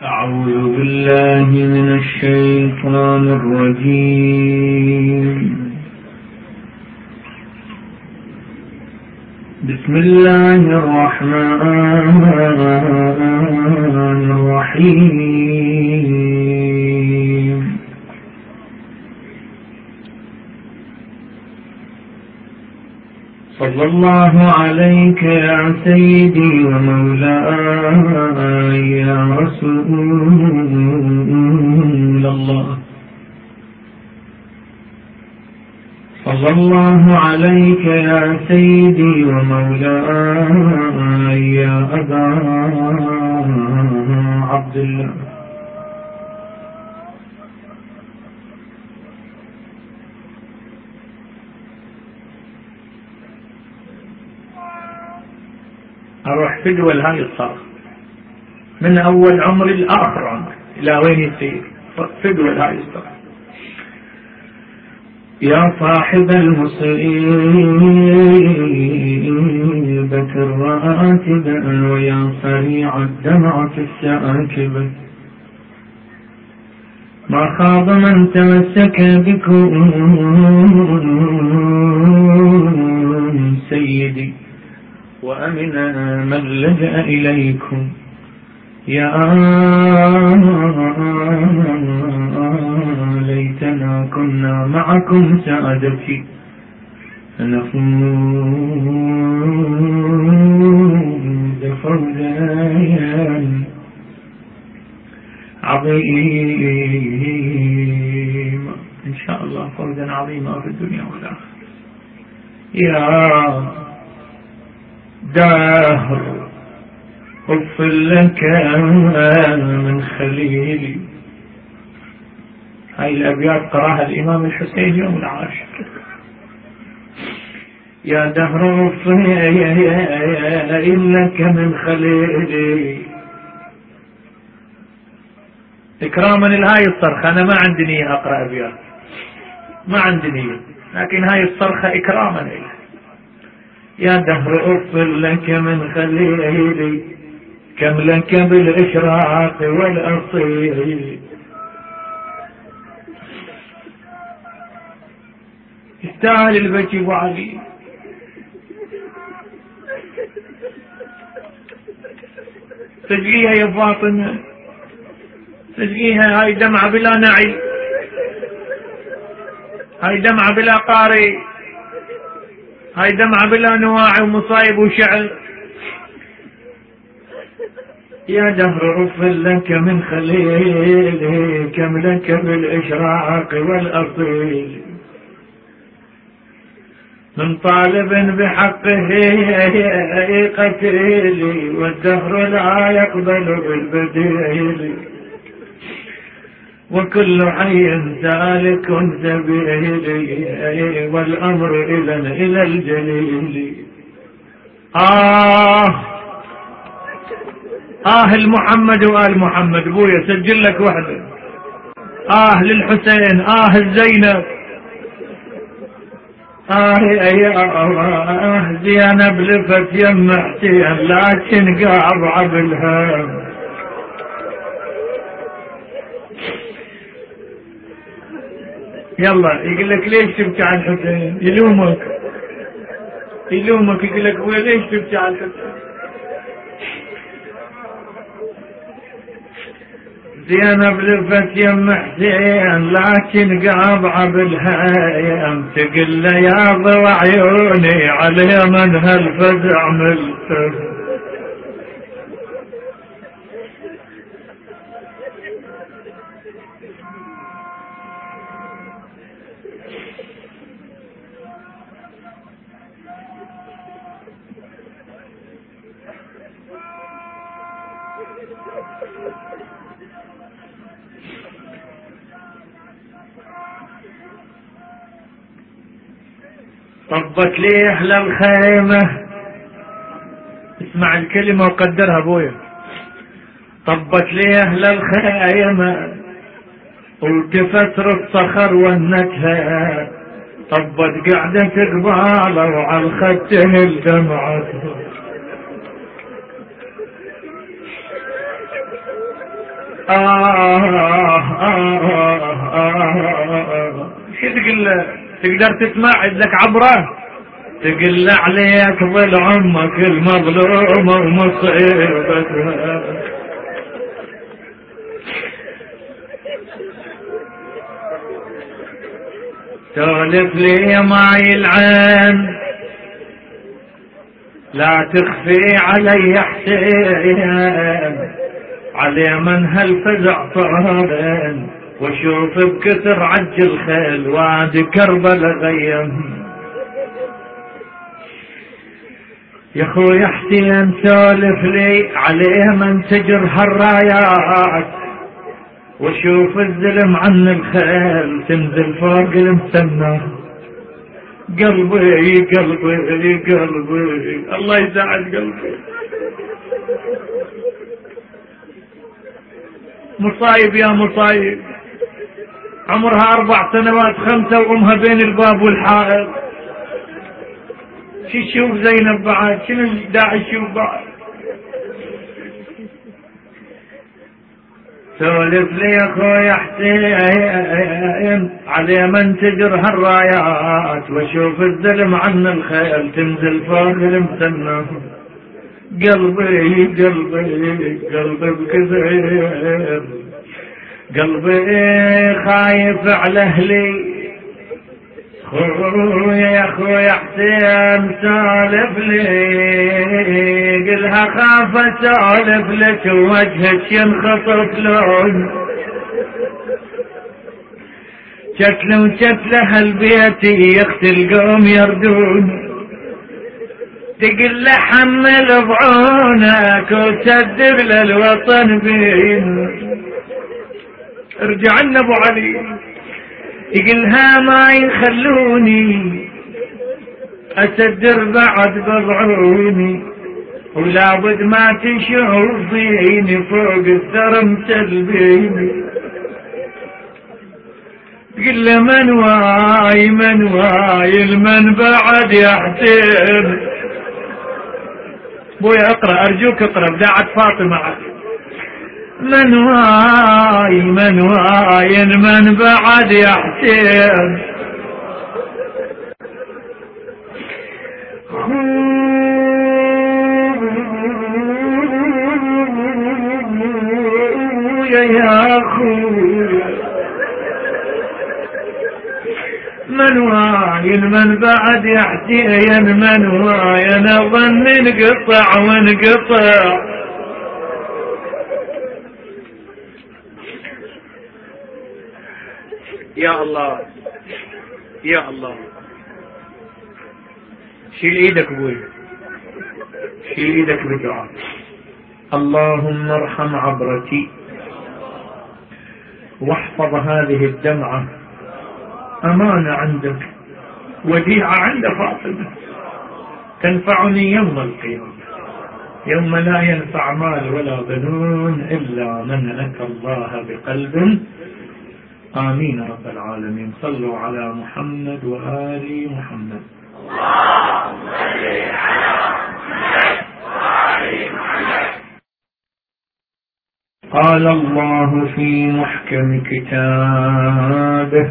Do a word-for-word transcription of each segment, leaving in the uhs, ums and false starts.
أعوذ بالله من الشيطان الرجيم. بسم الله الرحمن الرحيم. صلى الله عليك يا سيدي ومولاي يا رسول الله. صلى الله عليك يا سيدي ومولاي يا أبا عبد الله. أروح فدوى هاي الصرخ من أول عمري لآخر عمري إلى وين يصير فدوى هاي الصرخ. يا صاحب المصيبة الراتبة ويا سريع الدمعة الساكبة، ما خاب من تمسك بكم سيدي وأمن من لجأ إليكم. يا ليتنا كنا معكم سادتي نفوز فوزا عظيما إن شاء الله، فوزا عظيما في الدنيا والآخرة. يا دهر اغفر لك من خليلي. هاي الأبيات قراها الإمام الحسين يوم العاشر. يا دهر اغفر لك من خليلي إكراما لهاي الصرخة. أنا ما عندي نية أقرأ أبيات، ما عندي نية، لكن هاي الصرخة إكراما لها. يا دهر اغفر لك من خليلي كم لك بالإشراق والأصيل. يستاهل البكي وعلي. سجليها يا فاطمة، سجليها. هاي دمعة بلا نعي، هاي دمعة بلا قارئ، هاي دمعة بلا نواعي ومصايب وشعر. يا دهر اغفر لك من خليلي كم لك بالإشراق والأصيل، من طالب بحقه قتيلي والدهر لا يقبل بالبديل، وكل حي سالك سبيلي والأمر إذن إلى الجليل. آه آه المحمد وآل محمد. بويا سجل لك وحدة. آه للحسين، آه الزينب، آه يا آه زينب لفت يم حسين لكن قاضعة بالهم. يلا يقول لك ليش تبكي على الحسين؟ يلومك يلومك يقول لك ليش تبكي على الحسين؟ زينب لفت يم حسين لكن قاضعة بالهيم، تقل له يا ضوى عيوني على من هالفزع ملتف. طبت لي أهل الخيمة، اسمع الكلمة وقدرها بويا. طبت لي أهل الخيمة وكفتر الصخر والنكهة، طبت قعدة قبالة وعلى الخد الدمعة. آه آه آه شو تقول له؟ تقدر تسمع لك عبره؟ تقول له عليك ظل عمك المظلومة ومصيبتها. سولف لي ماي العين لا تخفي علي حسين، علي من هالفزع طارن واشوف بكثر عج الخيل وادي كربل غيم. يا خويا حسين سولف لي عليه من تجر هالرايات واشوف الزلم عن الخيل تنزل فوق المسنى. قلبي قلبي قلبي الله يساعد قلبي. مصايب يا مصايب، عمرها اربع سنوات خمسة وامها بين الباب والحائط. شو تشوف زينب بعد؟ شنو داعي تشوف بعد؟ سولف لي يا خويا حسين علي من تجر هالرايات واشوف الزلم عن الخيل تنزل فوق المسنى. قلبي قلبي قلبي بكثير، قلبي خايف على اهلي. خويا يا خويا حسين سولف لي، قلها خاف اسولف لك وجهك ينخطف لون شكله وشكله هالبيت يختل قوم يردون. تقل له حمل بعونك وسدر للوطن بين. ارجع لنا ابو علي، يقلها ما يخلوني اسدر بعد بضعوني ولابد ما تشوفيني فوق الثرى مسلبيني. تقل له من واي من واي المن بعد يا حسين. بويا اقرا ارجوك اقرا بداعة فاطمة. من واي من واي من بعد يا حسين. خويا يا خويا من واي من بعد يا حسين. من واي انا ظن انقطع وانقطع. يا الله يا الله. شيل ايدك ابوي، شيل ايدك بدعاء. اللهم ارحم عبرتي واحفظ هذه الدمعة امانة عندك وديعة عند فاطمة تنفعني يوم القيامة، يوم لا ينفع مال ولا بنون الا من اتى الله بقلب. آمين رب العالمين. صلوا على محمد وآل محمد. اللهم صل على محمد وآل محمد. قال الله في محكم كتابه: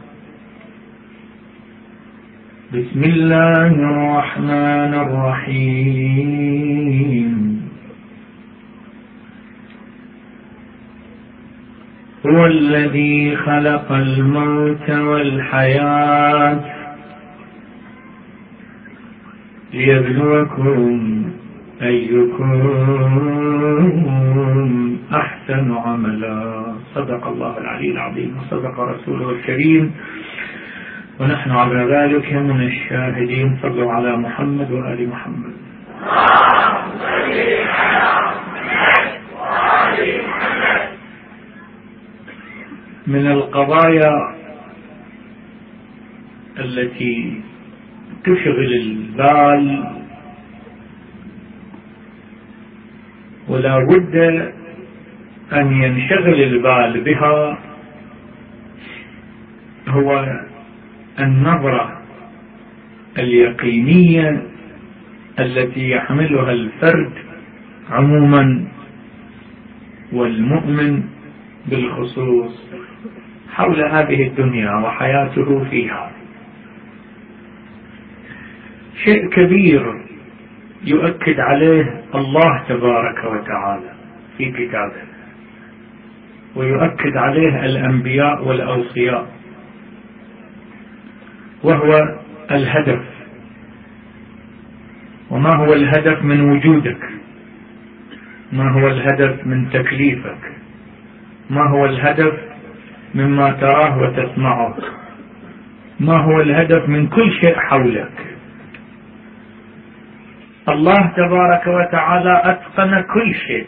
بسم الله الرحمن الرحيم. هو الذي خلق الموت والحياة ليبلوكم أيكم أحسن عملا. صدق الله العلي العظيم وصدق رسوله الكريم ونحن على ذلك من الشاهدين. صلوا على محمد وآل محمد. من القضايا التي تشغل البال ولا بد أن ينشغل البال بها هو النظرة اليقينية التي يحملها الفرد عموما والمؤمن بالخصوص حول هذه الدنيا وحياته فيها. شيء كبير يؤكد عليه الله تبارك وتعالى في كتابه، ويؤكد عليه الأنبياء والأوصياء، وهو الهدف. وما هو الهدف من وجودك؟ ما هو الهدف من تكليفك؟ ما هو الهدف مما تراه وتسمعه؟ ما هو الهدف من كل شيء حولك؟ الله تبارك وتعالى أتقن كل شيء،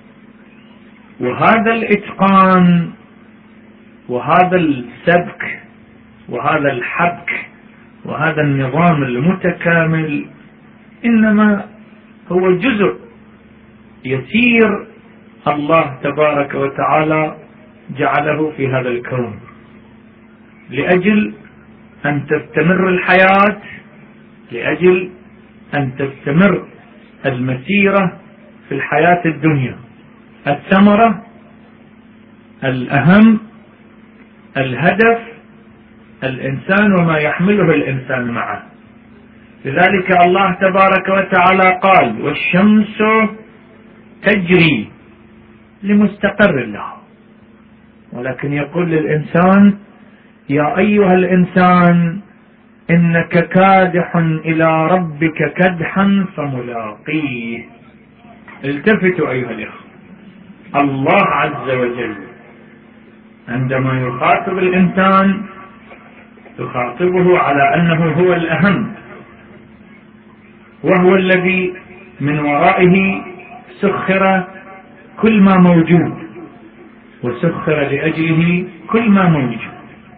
وهذا الإتقان وهذا السبك وهذا الحبك وهذا النظام المتكامل إنما هو جزء يسير الله تبارك وتعالى جعله في هذا الكون لأجل أن تستمر الحياة، لأجل أن تستمر المسيرة في الحياة الدنيا. الثمرة، الأهم، الهدف، الإنسان وما يحمله الإنسان معه. لذلك الله تبارك وتعالى قال: والشمس تجري لمستقر لها. ولكن يقول للإنسان: يا أيها الإنسان إنك كادح إلى ربك كدحا فملاقيه. التفتوا أيها الإخوة، الله عز وجل عندما يخاطب الإنسان يخاطبه على أنه هو الأهم، وهو الذي من ورائه سخر كل ما موجود، وسخر لأجله كل ما موجود.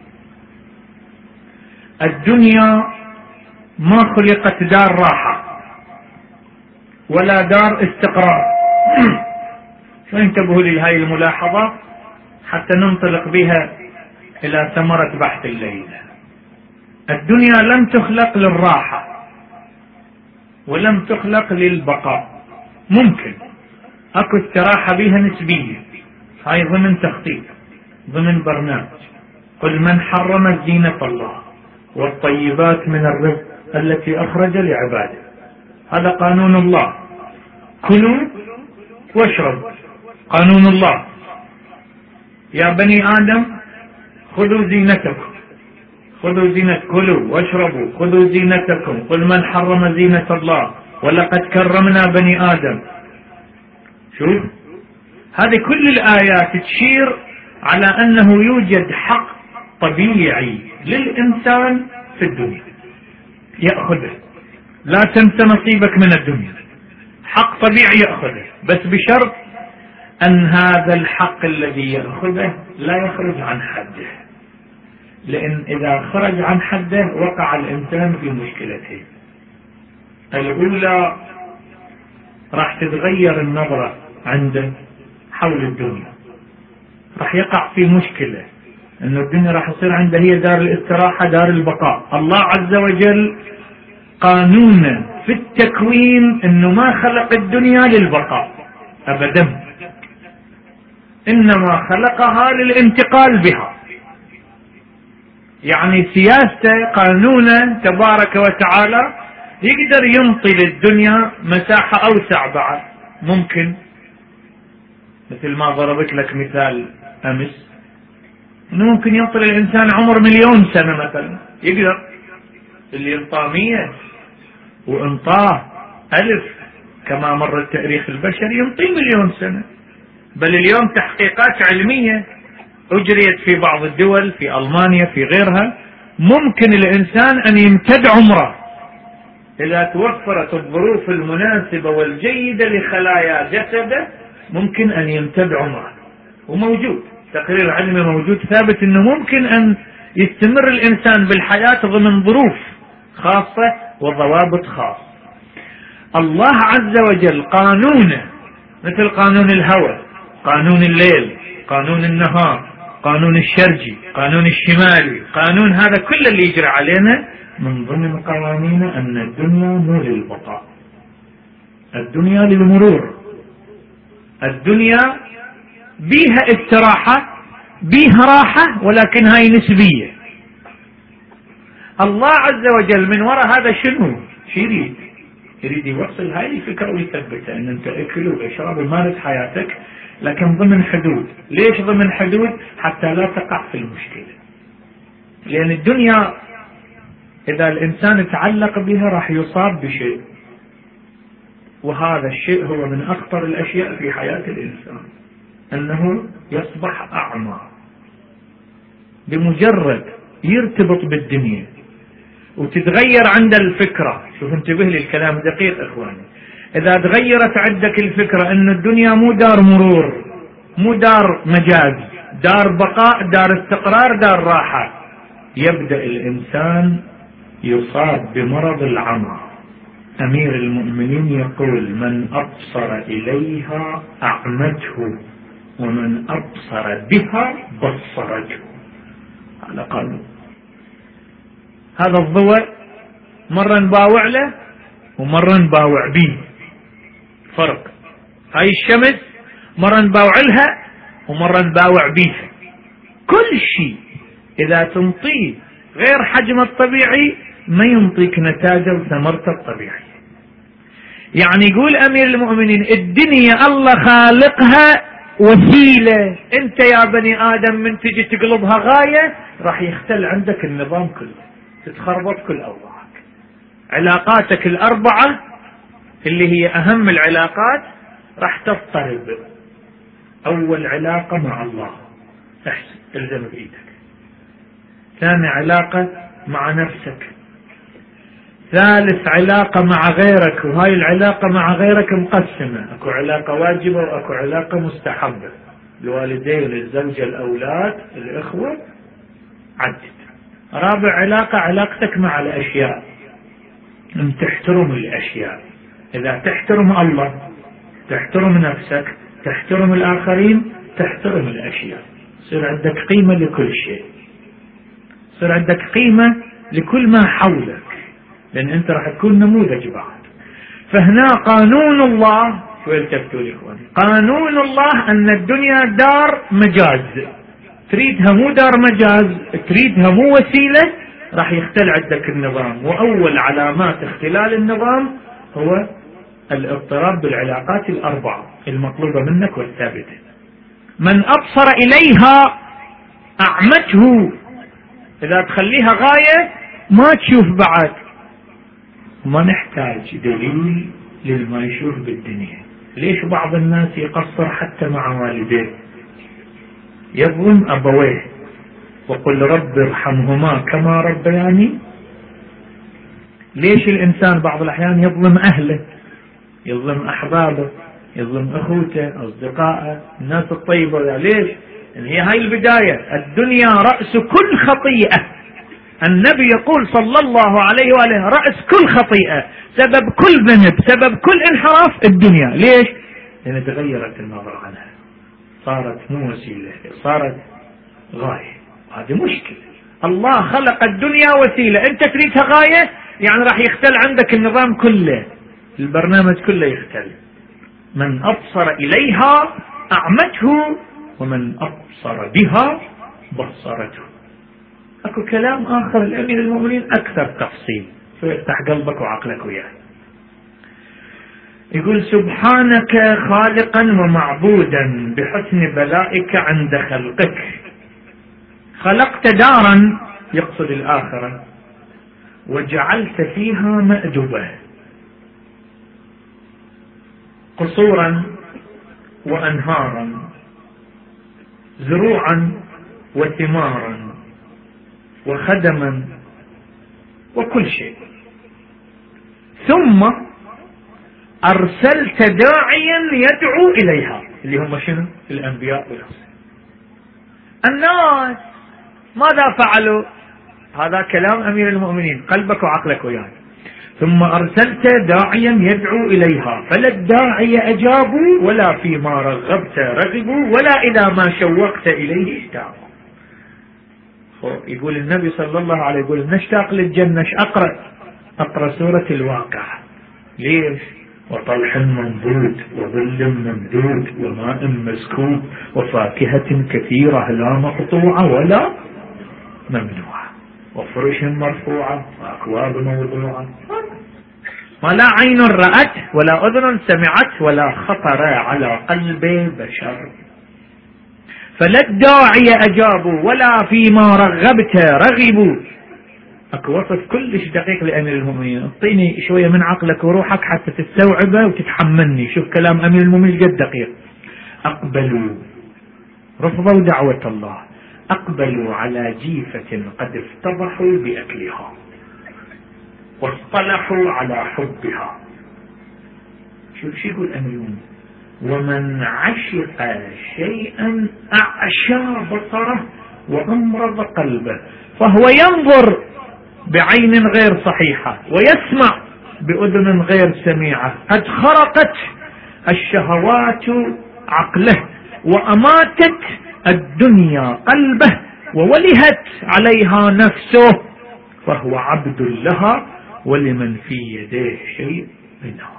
الدنيا ما خلقت دار راحة ولا دار استقرار. فانتبهوا لهذه الملاحظة حتى ننطلق بها إلى ثمرة بحث الليلة. الدنيا لم تخلق للراحة ولم تخلق للبقاء. ممكن اكو استراحة بها نسبية، هاي ضمن تخطيط، ضمن برنامج. قل من حرم زينة الله والطيبات من الرزق التي أخرج لعباده. هذا قانون الله. كلوا واشربوا، قانون الله. يا بني آدم خذوا زينتكم، خذوا زينة، كلوا واشربوا، خذوا زينتكم. قل من حرم زينة الله ولقد كرمنا بني آدم. شوف، هذه كل الآيات تشير على أنه يوجد حق طبيعي للإنسان في الدنيا يأخذه. لا تنسى نصيبك من الدنيا، حق طبيعي يأخذه، بس بشرط أن هذا الحق الذي يأخذه لا يخرج عن حده. لأن إذا خرج عن حده وقع الإنسان في مشكلتين. الأولى، راح تتغير النظرة عنده حول الدنيا، راح يقع في مشكلة أن الدنيا راح تصير عنده هي دار الاستراحة، دار البقاء. الله عز وجل قانونا في التكوين أنه ما خلق الدنيا للبقاء أبدا، إنما خلقها للانتقال بها. يعني سياسته قانونا تبارك وتعالى يقدر ينطي للدنيا مساحة أوسع بعد. ممكن مثل ما ضربت لك مثال أمس، إنه ممكن ينطي للإنسان عمر مليون سنة مثلا، يقدر. اللي انطاه مية وانطاه ألف كما مر التاريخ البشري ينطي مليون سنة. بل اليوم تحقيقات علمية أجريت في بعض الدول، في ألمانيا، في غيرها، ممكن الإنسان أن يمتد عمره إذا توفرت الظروف المناسبة والجيدة لخلايا جسده. ممكن أن يمتد عمره، وموجود تقرير علمي موجود ثابت أنه ممكن أن يستمر الإنسان بالحياة ضمن ظروف خاصة وضوابط خاصة. الله عز وجل قانونه مثل قانون الهواء، قانون الليل، قانون النهار، قانون الشرجي، قانون الشمالي، قانون هذا كل اللي يجري علينا من ضمن قوانين أن الدنيا مو للبقاء، الدنيا للمرور. الدنيا بيها استراحة بيها راحة، ولكن هاي نسبية. الله عز وجل من وراء هذا شنو يريد؟ يريد يوصل هاي الفكرة ويثبتها ان انت اكل واشرب ومارس حياتك، لكن ضمن حدود. ليش ضمن حدود؟ حتى لا تقع في المشكلة. لان الدنيا اذا الانسان تعلق بها راح يصاب بشيء، وهذا الشيء هو من اخطر الاشياء في حياة الانسان، انه يصبح اعمى بمجرد يرتبط بالدنيا وتتغير عند الفكرة. شوف انتبه لي الكلام دقيق اخواني، اذا تغيرت عندك الفكرة ان الدنيا مو دار مرور، مو دار مجاز، دار بقاء، دار استقرار، دار راحة، يبدأ الانسان يصاب بمرض العمى. امير المؤمنين يقول: من ابصر اليها اعمته، ومن ابصر بها بصرته. هذا قانون. هذا الضوء مرة نباوع له ومرة نباوع به، فرق. هاي الشمس مرة نباوع لها ومرة نباوع بيها. كل شيء إذا تنطيه غير حجم الطبيعي ما ينطيك نتاجه وثمرته الطبيعية. يعني يقول أمير المؤمنين: الدنيا الله خالقها وسيلة، أنت يا بني آدم من تجي تقلبها غاية راح يختل عندك النظام كله، تتخربط كل أوضاعك. علاقاتك الأربعة اللي هي أهم العلاقات راح تضطرب. أول علاقة مع الله، احسن الزم بإيدك. ثاني علاقة مع نفسك. ثالث علاقة مع غيرك، وهاي العلاقة مع غيرك مقسمة، اكو علاقة واجبة واكو علاقة مستحبة، الوالدين، الزوجة، الأولاد، الإخوة، عدد. رابع علاقة علاقتك مع الأشياء، ان تحترم الأشياء. إذا تحترم الله، تحترم نفسك، تحترم الآخرين، تحترم الأشياء، يصير عندك قيمة لكل شيء، يصير عندك قيمة لكل ما حولك، لأن أنت راح تكون نموذج بعد. فهنا قانون الله، شو التفتوا لي إخواني، قانون الله أن الدنيا دار مجاز، تريدها مو دار مجاز، تريدها مو وسيلة، راح يختل عندك النظام. وأول علامات اختلال النظام هو الاضطراب بالعلاقات الأربعة المطلوبة منك والثابتة. من أبصر إليها أعمته، إذا تخليها غاية ما تشوف بعد. ما نحتاج دليل للما يشوف بالدنيا. ليش بعض الناس يقصر حتى مع والديه، يظلم أبويه، وقل رب ارحمهما كما ربياني. ليش الإنسان بعض الأحيان يظلم أهله، يظلم أحبابه، يظلم أخوته، أصدقائه، الناس الطيبة؟ ليش؟ يعني هي هاي البداية. الدنيا رأس كل خطيئة. النبي يقول صلى الله عليه وآله: رأس كل خطيئة، سبب كل ذنب، سبب كل انحراف الدنيا. ليش؟ لأن تغيرت النظر عنها، صارت مو وسيلة، صارت غاية. هذه مشكلة. الله خلق الدنيا وسيلة، أنت تريدها غاية، يعني راح يختل عندك النظام كله، البرنامج كله يختل. من أبصر إليها أعمته، ومن أبصر بها بصرته. أكو كلام آخر الأمير المؤمنين أكثر تفصيل، فيفتح قلبك وعقلك وياه. يقول: سبحانك خالقا ومعبودا بحسن بلائك عند خلقك، خلقت دارا، يقصد الآخرة، وجعلت فيها مأدبة، قصورا وأنهارا، زروعا وثمارا وخدما وكل شيء، ثم أرسلت داعيا يدعو إليها، اللي هم شنو؟ الأنبياء والرسل. الناس ماذا فعلوا؟ هذا كلام أمير المؤمنين، قلبك وعقلك وياك. ثم أرسلت داعيا يدعو إليها، فلا الداعي أجابوا، ولا فيما رغبت رغبوا، ولا إلى ما شوقت إليه اشتاقوا. يقول النبي صلى الله عليه وسلم: يقول: نشتاق للجنة، اقرأ اقرأ سورة الواقعة. ليش؟ وطلح منضود وظل ممدود وماء مسكوب وفاكهة كثيرة لا مقطوعة ولا ممنوعة وفرش مرفوعة وأكواب موضوعة، ما لا عين رأت ولا أذن سمعت ولا خطر على قلب بشر. فلا الداعي أجابوا ولا فيما رغبت رغبوا. اكو وصف كلش دقيق لأمير المؤمنين، اعطيني شوية من عقلك وروحك حتى تستوعبه وتتحملني. شوف كلام أمير المؤمنين قد دقيق. أقبلوا، رفضوا دعوة الله، أقبلوا على جيفة قد افتضحوا بأكلها واصطلحوا على حبها. شوف شو يقول أمير المؤمنين: ومن عشق شيئا أعشى بصره وأمرض قلبه، فهو ينظر بعين غير صحيحة ويسمع بأذن غير سميعة، قد خرقت الشهوات عقله وأماتت الدنيا قلبه وولهت عليها نفسه، فهو عبد لها ولمن في يديه شيء منها.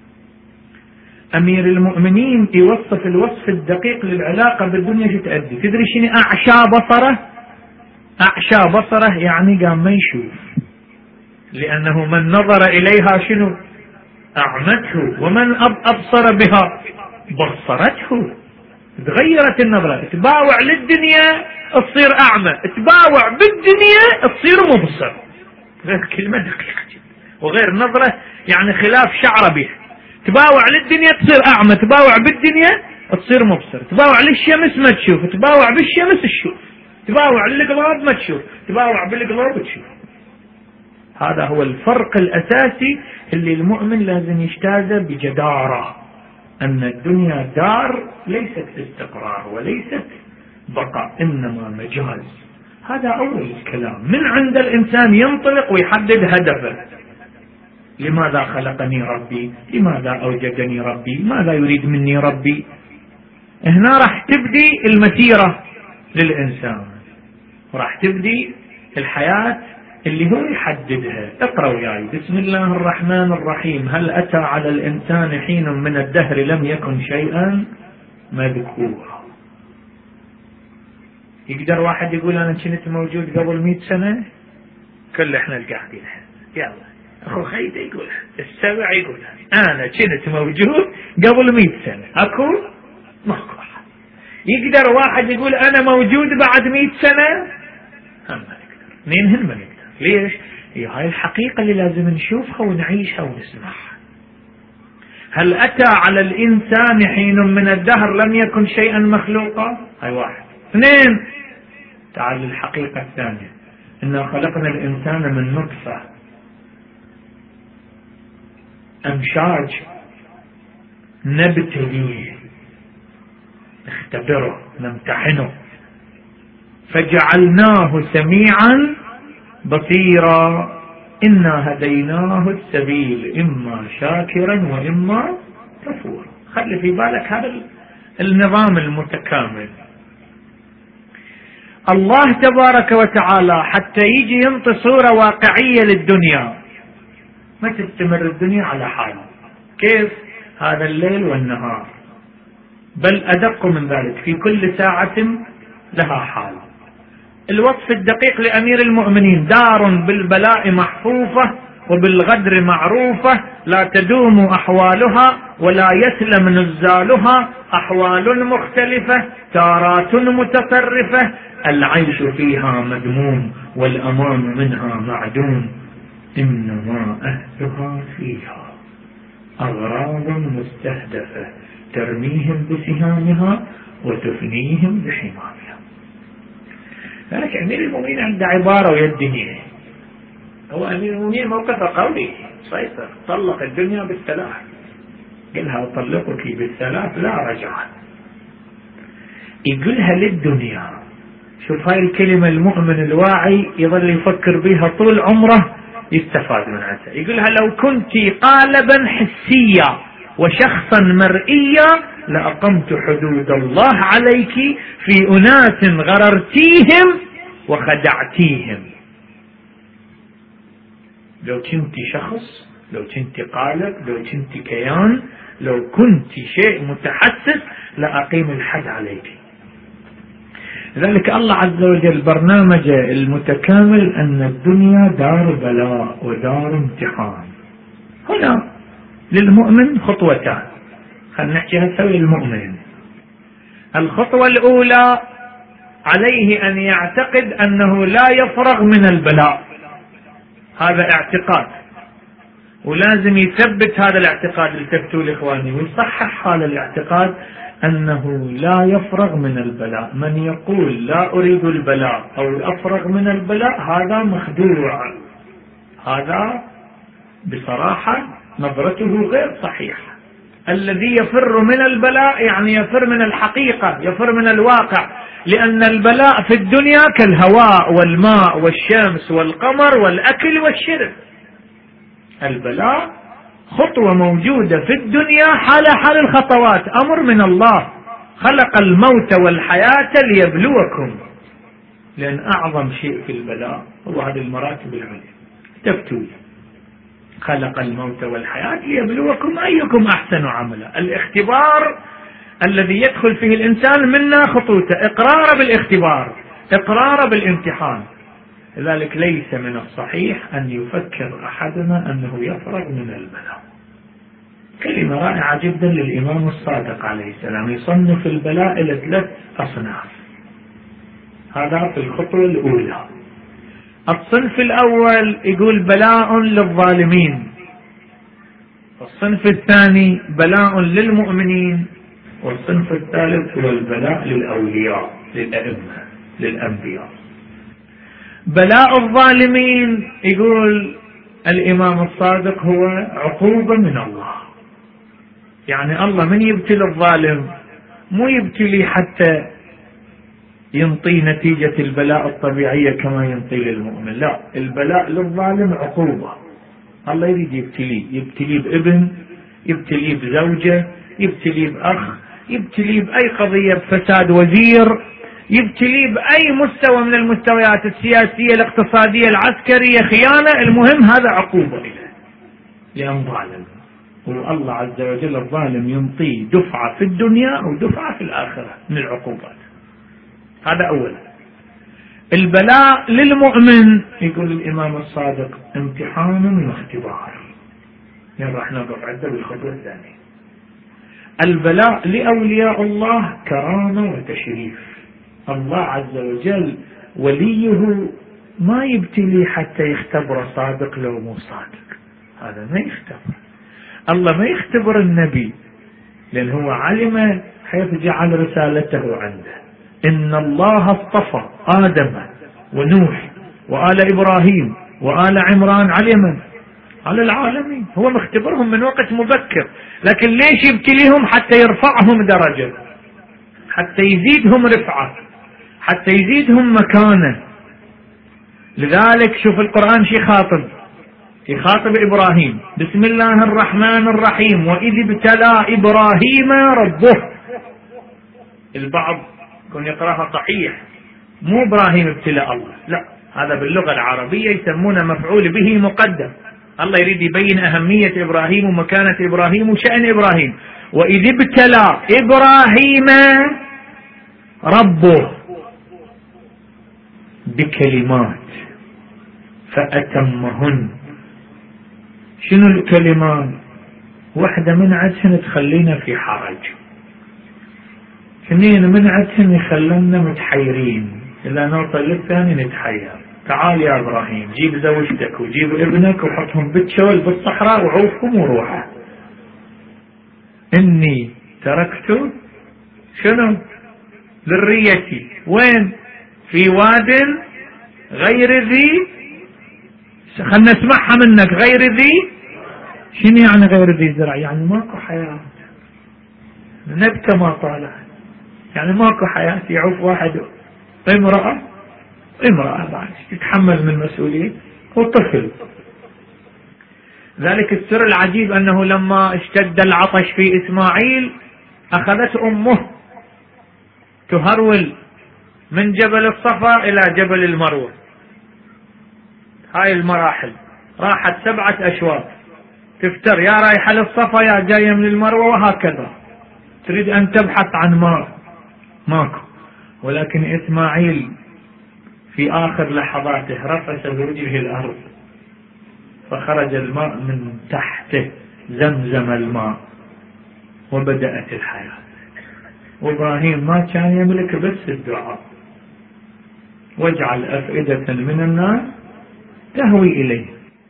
أمير المؤمنين يوصف الوصف الدقيق للعلاقة بالدنيا شو تؤدي. تدري شنو أعشى بصره؟ أعشى بصره يعني قام ما يشوف، لأنه من نظر إليها شنو أعمته، ومن أبصر بها بصرته. تغيرت النظرة، تباوع للدنيا تصير أعمى، تباوع بالدنيا تصير مبصر. غير كلمة دقيقة جدا، وغير نظرة يعني خلاف شعر بها. تباوع للدنيا تصير أعمى، تباوع بالدنيا تصير مبصر، تباوع للشمس ما تشوف، تباوع بالشمس تشوف، تباوع للقلوب ما تشوف، تباوع بالقلوب تشوف. هذا هو الفرق الأساسي اللي المؤمن لازم يجتازه بجدارة، أن الدنيا دار ليست استقرار وليست بقاء، إنما مجاز. هذا أول الكلام. من عند الإنسان ينطلق ويحدد هدفه. لماذا خلقني ربي؟ لماذا أوجدني ربي؟ ماذا يريد مني ربي؟ هنا راح تبدي المسيرة للإنسان، وراح تبدي الحياة اللي هو يحددها. اقرأ وياي: بسم الله الرحمن الرحيم. هل أتى على الإنسان حين من الدهر لم يكن شيئا مذكورا. يقدر واحد يقول أنا كنت موجود قبل مئة سنة؟ كل احنا القاعدين يلا أخو خيدة يقول، السبع يقول أنا كنت موجود قبل مئة سنة. أكو ماكو. يقدر واحد يقول أنا موجود بعد مئة سنة؟ هم ما نقدر. اثنين هن ما نقدر. ليش؟ هي هاي الحقيقة اللي لازم نشوفها ونعيشها ونسمعها. هل أتى على الإنسان حين من الدهر لم يكن شيئا مخلوقا؟ هاي واحد. اثنين، تعال الحقيقة الثانية: إنا خلقنا الإنسان من نطفة أمشاج نبتليه، نختبره نمتحنه، فجعلناه سميعا بصيرا، إنا هديناه السبيل إما شاكرا وإما كفورا. خلي في بالك هذا النظام المتكامل. الله تبارك وتعالى حتى يجي ينطي صورة واقعية للدنيا، ما تستمر الدنيا على حالها. كيف؟ هذا الليل والنهار، بل أدق من ذلك، في كل ساعة لها حال. الوصف الدقيق لأمير المؤمنين: دار بالبلاء محفوفة وبالغدر معروفة، لا تدوم أحوالها ولا يسلم نزالها، أحوال مختلفة تارات متصرفة، العيش فيها مذموم والأمان منها معدوم، إنما أهلها فيها أغراض مستهدفة ترميهم بسهامها وتفنيهم بحمامها. لذلك أمير المؤمنين عنده عبارة ويدنيه. هو أمير المؤمنين موقفه قولي سيطر، طلق الدنيا بالثلاث، قلها أطلقك بالثلاث لا رجعة. يقولها للدنيا. شوف هاي الكلمة المؤمن الواعي يظل يفكر بها طول عمره، يستفاد من عنها. يقولها: لو كنت قالبا حسيا وشخصا مرئيا لأقمت حدود الله عليك في أناس غررتيهم وخدعتيهم. لو كنت شخص لو كنت قالب، لو كنت كيان، لو كنت شيء متحسس لأقيم الحد عليك. لذلك الله عز وجل برنامج المتكامل أن الدنيا دار بلاء ودار امتحان. هنا للمؤمن خطوتان، خلينا نحكيها سوي المؤمن. الخطوة الأولى عليه أن يعتقد أنه لا يفرغ من البلاء، هذا اعتقاد، ولازم يثبت هذا الاعتقاد. التفتوا لإخواني ويصحح هذا الاعتقاد أنه لا يفرغ من البلاء. من يقول لا أريد البلاء أو أفرغ من البلاء هذا مخدوع، هذا بصراحة نظرته غير صحيحة. الذي يفر من البلاء يعني يفر من الحقيقة، يفر من الواقع، لأن البلاء في الدنيا كالهواء والماء والشمس والقمر والأكل والشرب. البلاء خطوة موجودة في الدنيا حال حال الخطوات، أمر من الله، خلق الموت والحياة ليبلوكم، لأن أعظم شيء في البلاء هو هذه المراتب العليا. تفتوا خلق الموت والحياة ليبلوكم أيكم أحسن عملا. الاختبار الذي يدخل فيه الإنسان منا خطوته إقرار بالاختبار، إقرار بالامتحان. لذلك ليس من الصحيح أن يفكر أحدنا أنه يفرغ من البلاء. كلمة رائعة جدا للإمام الصادق عليه السلام، يصنف البلاء إلى ثلاث أصناف. هذا في الخطوة الأولى. الصنف الأول يقول بلاء للظالمين، والصنف الثاني بلاء للمؤمنين، والصنف الثالث هو البلاء للأولياء للأئمة للأنبياء. بلاء الظالمين يقول الإمام الصادق هو عقوبة من الله، يعني الله من يبتلي الظالم مو يبتلي حتى ينطي نتيجة البلاء الطبيعية كما ينطي للمؤمن، لا، البلاء للظالم عقوبة. الله يريد يبتليه، يبتليه بابن، يبتليه بزوجة، يبتليه بأخ، يبتليه بأي قضية، بفساد وزير، يبتليه بأي مستوى من المستويات السياسية الاقتصادية العسكرية، خيانة، المهم هذا عقوبة له لأن ظالم. والله عز وجل الظالم ينطيه دفعة في الدنيا ودفعة في الآخرة من العقوبات. هذا أولا. البلاء للمؤمن يقول الإمام الصادق امتحان واختبار، يعني راح نقف عنده بالخطوة الثانية. البلاء لأولياء الله كرامة وتشريف. الله عز وجل وليه ما يبتلي حتى يختبر صادق لو مو صادق، هذا ما يختبر. الله ما يختبر النبي لأن هو علم حيث جعل رسالته عنده. إن الله اصطفى آدم ونوح وآل إبراهيم وآل عمران علما على العالمين، هو مختبرهم من وقت مبكر، لكن ليش يبتليهم؟ حتى يرفعهم درجة، حتى يزيدهم رفعة، حتى يزيدهم مكانة. لذلك شوف القرآن شي خاطب، يخاطب إبراهيم بسم الله الرحمن الرحيم وإذ ابتلى إبراهيم ربه. البعض يكون يقرأها صحيح، مو إبراهيم ابتلى الله، لا، هذا باللغة العربية يسمونه مفعول به مقدم. الله يريد يبين أهمية إبراهيم ومكانة إبراهيم وشأن إبراهيم. وإذ ابتلى إبراهيم ربه بكلمات فأتمهن. شنو الكلمات؟ واحدة من عدهن تخلينا في حرج، اثنين من عدهن يخلونا متحيرين، إذا نوصل للثاني نتحير. تعال يا إبراهيم جيب زوجتك وجيب ابنك وحطهم بالشول بالصحراء وعوفهم وروحه. إني تركت شنو؟ ذريتي وين؟ في واد غير ذي، خلنا نسمعها منك، غير ذي. شنو يعني غير ذي زرع؟ يعني ماكو حياة، نبتة ما طالع، يعني ماكو حياة. يعوف واحد امرأة امرأة بعد يتحمل من مسؤولية وطفل. ذلك السر العجيب أنه لما اشتد العطش في إسماعيل أخذت أمه تهرول من جبل الصفا إلى جبل المروة، هاي المراحل، راحت سبعة أشواط تفتر يا رايحة للصفا يا جاية من المروة، وهكذا. تريد أن تبحث عن ماء ماكو، ولكن إسماعيل في آخر لحظاته رفس برجله الأرض فخرج الماء من تحته، زمزم الماء، وبدأت الحياة. وإبراهيم ما كان يملك بس الدعاء، واجعل أفئدة من الناس تهوي إليه.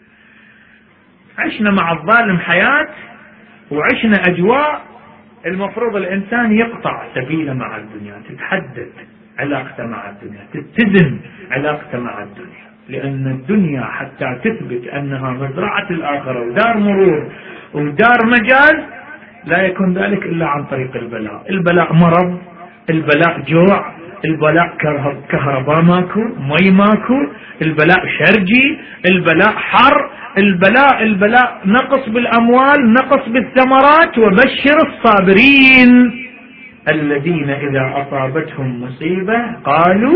عشنا مع الظالم حياة، وعشنا أجواء المفروض الإنسان يقطع سبيله مع الدنيا، تتحدد علاقته مع الدنيا، تتزن علاقته مع الدنيا، لأن الدنيا حتى تثبت أنها مزرعة الآخرة ودار مرور ودار مجاز، لا يكون ذلك إلا عن طريق البلاء. البلاء مرض، البلاء جوع، البلاء كهرباء ماكو، مي ماكو، البلاء شرجي، البلاء حر، البلاء البلاء نقص بالأموال، نقص بالثمرات. وبشر الصابرين الذين إذا أصابتهم مصيبة قالوا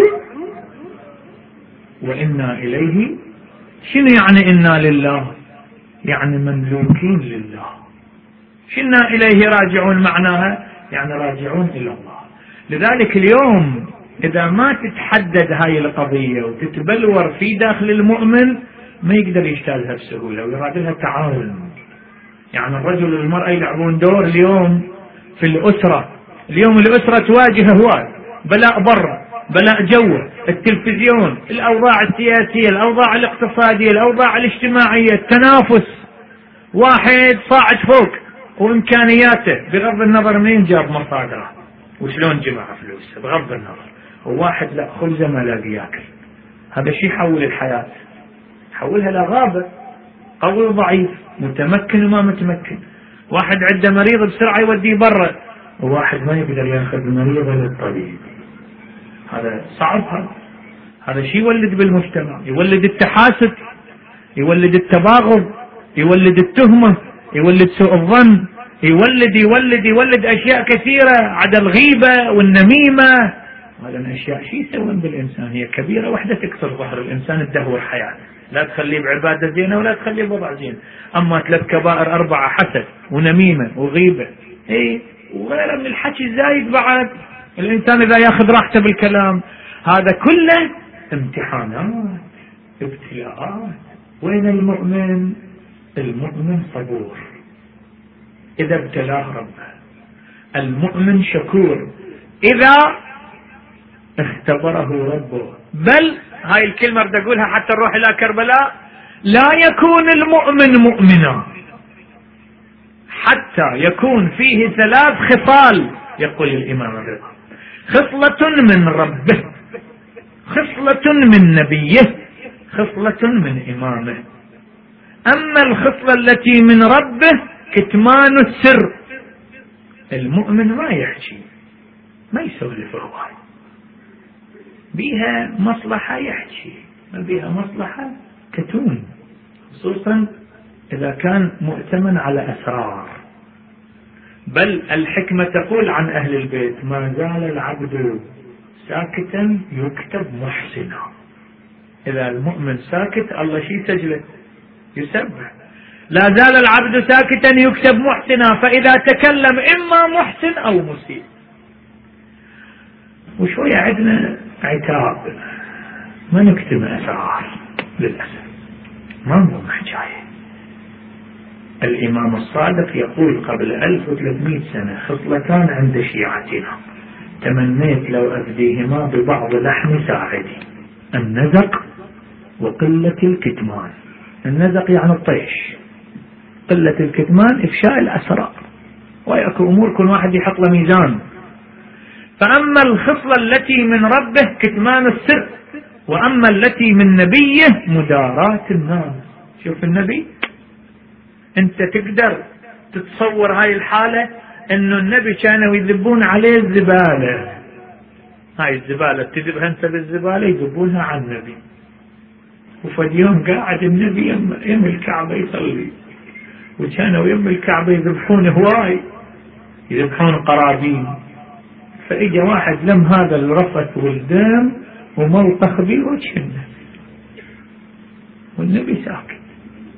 وإنا إليه. شنو يعني إنا لله؟ يعني مملوكين لله. شنا إليه راجعون معناها يعني راجعون إلى الله. لذلك اليوم إذا ما تتحدد هاي القضية وتتبلور في داخل المؤمن، ما يقدر يجتازها بسهولة، ويراد لها تعاون. يعني الرجل والمرأة يلعبون دور اليوم في الأسرة. اليوم الأسرة تواجه هواي بلاء برا، بلاء جوه، التلفزيون، الأوضاع السياسية، الأوضاع الاقتصادية، الأوضاع الاجتماعية، التنافس. واحد صاعد فوق وإمكانياته بغض النظر منين جاب مصادره وشلون جمع فلوس بغض النظر، وواحد لا خبزة ما لاقي ياكل. هذا شيء يحول الحياة، حولها لغابة، قوي وضعيف، متمكن وما متمكن. واحد عنده مريض بسرعة يوديه برا، وواحد ما يقدر ياخذ المريض للطبيب. هذا صعب. هذا هذا شيء يولد بالمجتمع، يولد التحاسد، يولد التباغض، يولد التهمة، يولد سوء الظن، يولد يولد يولد أشياء كثيرة، عدا الغيبة والنميمة. هذه الأشياء شيء يسوون بالإنسان، هي كبيرة واحدة تكسر ظهر الإنسان، تدهور حياته، لا تخليه بعبادة زينة ولا تخليه بوضع زين. أما ثلاث كبائر أربعة: حسد ونميمة وغيبة، إيه وغيره من الحكي الزايد. بعد الإنسان إذا ياخذ راحته بالكلام، هذا كله امتحانات، ابتلاءات. وين المؤمن؟ المؤمن صبور إذا ابتلاه ربه، المؤمن شكور إذا اختبره ربه. بل هاي الكلمة بدي أقولها حتى نروح إلى كربلاء: لا يكون المؤمن مؤمنا حتى يكون فيه ثلاث خصال، يقول الإمام الرضا: خصلة من ربه، خصلة من نبيه، خصلة من إمامه. أما الخصلة التي من ربه كتمان السر، المؤمن ما يحكي، ما يسولف هواي، بيها مصلحة يحكي، ما بيها مصلحة كتون، خصوصا إذا كان مؤتمن على أسرار. بل الحكمة تقول عن أهل البيت: ما زال العبد ساكتا يكتب محسنا. إذا المؤمن ساكت الله شي سجله يسبح. لا زال العبد ساكتا يكتب محسنا، فإذا تكلم إما محسن أو مسيء. وشوية عندنا عتاب، ما نكتم أسرار للأسف، ما هو محجاية. الإمام الصادق يقول قبل ألف وثلاثمئة سنة: خصلتان عند شيعتنا تمنيت لو أفديهما ببعض لحم ساعدي: النزق وقلة الكتمان. النزق يعني الطيش، قلة الكتمان إفشاء الأسرار. ويأكو أمور كل واحد يحط له ميزان. فأما الخصلة التي من ربه كتمان السر، وأما التي من نبيه مداراة الناس. شوف النبي، أنت تقدر تتصور هاي الحالة، أنه النبي كانوا يذبون عليه الزبالة، هاي الزبالة تذبها أنت بالزبالة، يذبونها على النبي. وفد يوم قاعد النبي يم, يم الكعبة يصلي، وكانوا يم الكعبة يذبحون هواي، يذبحون قرابين. فإجا واحد لم هذا الرفث والدم وملطخ به وجه النبي، والنبي ساكت.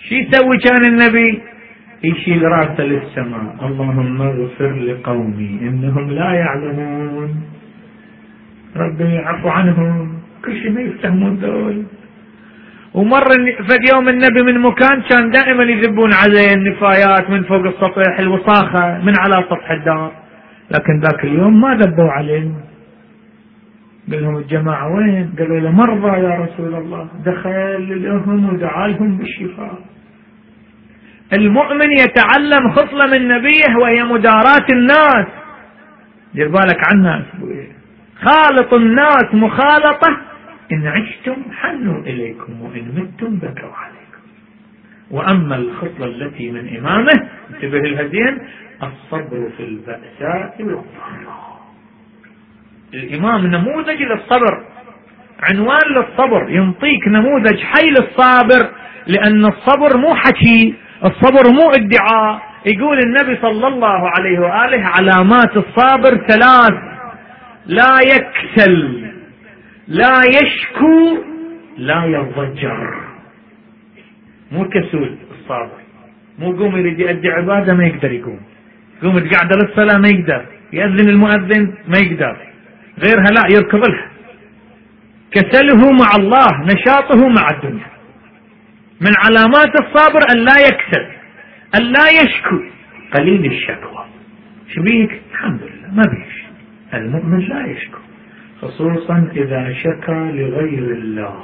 شو يسوي كان النبي؟ يشيل راسه للسماء، اللهم اغفر لقومي إنهم لا يعلمون، ربي يعفو عنهم، كل شيء ما يفهمون دول. ومر فد يوم النبي من مكان كان دائما يذبون عليه النفايات من فوق السطح، الوساخة من على سطح الدار، لكن ذاك اليوم ما ذبوا عليه. قال لهم الجماعة وين؟ قالوا له مرضى يا رسول الله. دخل لهم ودعا لهم بالشفاء. المؤمن يتعلم خصلة من نبيه وهي مداراة الناس. دير بالك عنا، خالط الناس مخالطة، إن عشتم حنوا إليكم وإن متم بكوا عليكم. وأما الخصلة التي من إمامه، انتبه الهدين، الصبر في البأساء والضراء. الإمام نموذج للصبر، عنوان للصبر، ينطيك نموذج حي للصابر، لأن الصبر مو حكي، الصبر مو ادعاء. يقول النبي صلى الله عليه وآله علامات الصابر ثلاث: لا يكسل، لا يشكو، لا يضجر. مو كسول الصابر، مو قوم يريد يؤدي عبادة ما يقدر يقوم، قوم تقعد للصلاة ما يقدر، يأذن المؤذن ما يقدر، غيرها لا يركض لها. كسله مع الله، نشاطه مع الدنيا. من علامات الصابر أن لا يكسل، أن لا يشكو، قليل الشكوى. شبيك؟ الحمد لله ما بيش. المؤمن لا يشكو، خصوصا إذا شكى لغير الله،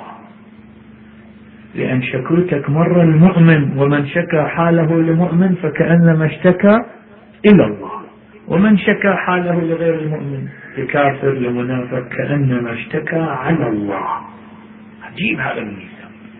لأن شكوتك مر المؤمن، ومن شكى حاله لمؤمن فكأنما اشتكى إلى الله، ومن شكى حاله لغير المؤمن لكافر لمنافق كأنما اشتكى على الله. عجيب هذا الميزان.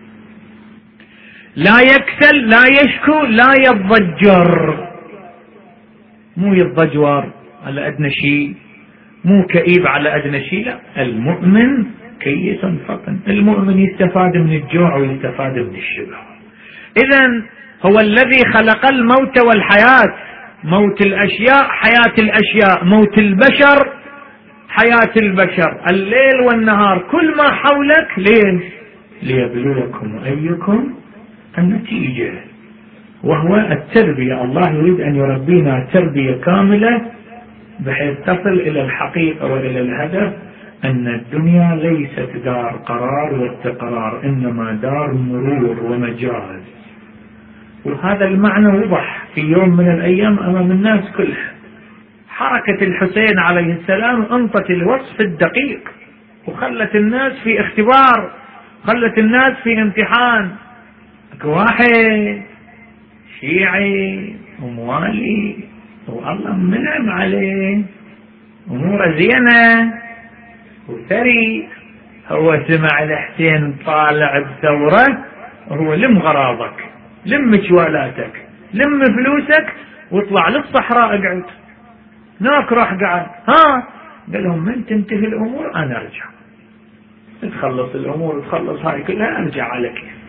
لا يكسل، لا يشكو، لا يضجر. مو يضجر على أدنى شيء، مو كئيب على أدنى شيء، لا، المؤمن كيس فطن. المؤمن يستفاد من الجوع ويستفاد من الشبع. إذن هو الذي خلق الموت والحياة، موت الأشياء حياة الأشياء، موت البشر حياة البشر، الليل والنهار، كل ما حولك ليل، ليبلوكم أيكم النتيجة، وهو التربية. الله يريد أن يربينا تربية كاملة بحيث تصل إلى الحقيقة وإلى الهدف، أن الدنيا ليست دار قرار واستقرار، إنما دار مرور ومجاز. وهذا المعنى وضح في يوم من الأيام أمام الناس كلها. حركة الحسين عليه السلام انطت الوصف الدقيق، وخلت الناس في اختبار، خلت الناس في امتحان. واحد شيعي وموالي والله منعم عليه أموره زينة وثري، هو سمع الحسين طالع بثورة، وهو لم غراضك، لم جوالاتك، لم فلوسك، واطلع للصحراء اقعد. هناك راح قعد، ها قال لهم من تنتهي الأمور أنا أرجع، تخلص الأمور تخلص هاي كلها أرجع على كيف.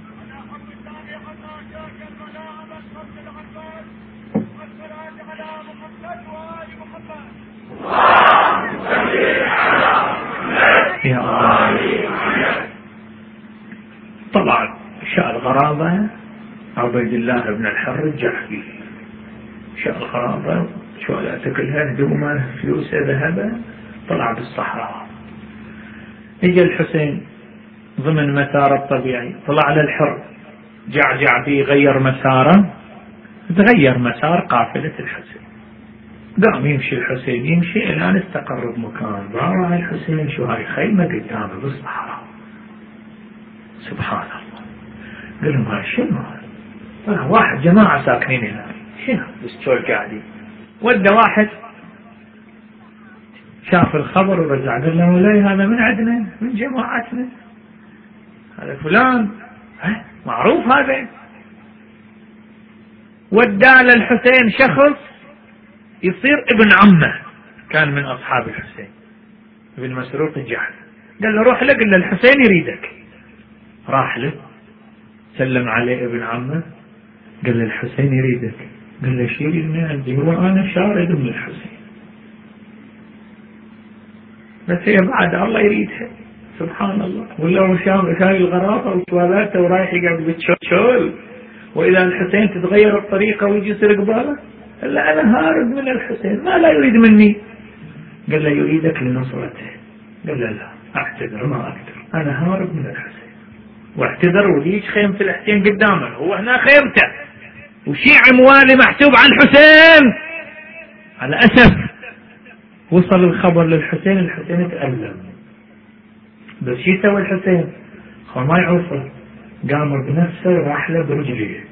يا الله. طبعا شاء الغرابة عبيد الله بن الحر الجحفي، شاء الغرابة شوالات كلها هدومه فلوسه ذهبه، طلع بالصحراء. اجى الحسين ضمن مساره الطبيعي، طلع للحر، جعجع بيه، غير مساره، تغير مسار قافلة الحسين. قام يمشي الحسين، يمشي الآن استقر بمكان، راح الحسين شو هاي خيمة قدامه بالصحراء. سبحان الله. قال لهم هاي شنو هذا؟ واحد جماعة ساكنين هنا، شنو بالسول قاعدين. ودى واحد شاف الخبر ورجع قال له لي هذا من عندنا، من جماعتنا، هذا فلان، ها معروف هذا. ودى للحسين شخص يصير ابن عمه، كان من أصحاب الحسين، ابن مسروق الجحفي. قال له روح له، قال له الحسين يريدك. راح له سلم عليه ابن عمه، قال له الحسين يريدك. قال له شيء من عندي، هو أنا شارد من الحسين، بس هي بعد الله يريدها. سبحان الله. ولا هو شايل الغرافة وتوالته ورايح يقعد بالشول، وإذا الحسين تتغير الطريقة ويجي يصير قباله؟ قال له أنا هارب من الحسين، ما لا يريد مني. قال له يريدك لنصرته. قال له لا أعتذر، ما أقدر، أنا هارب من الحسين. واعتذر وليش خيمة الحسين قدامه، هو هنا خيمته وشيع موالي محسوب عن الحسين. على أسف وصل الخبر للحسين، الحسين تألم. بس شي سوى الحسين؟ خو ما يعوصل، قامر بنفسه وراح له برجليه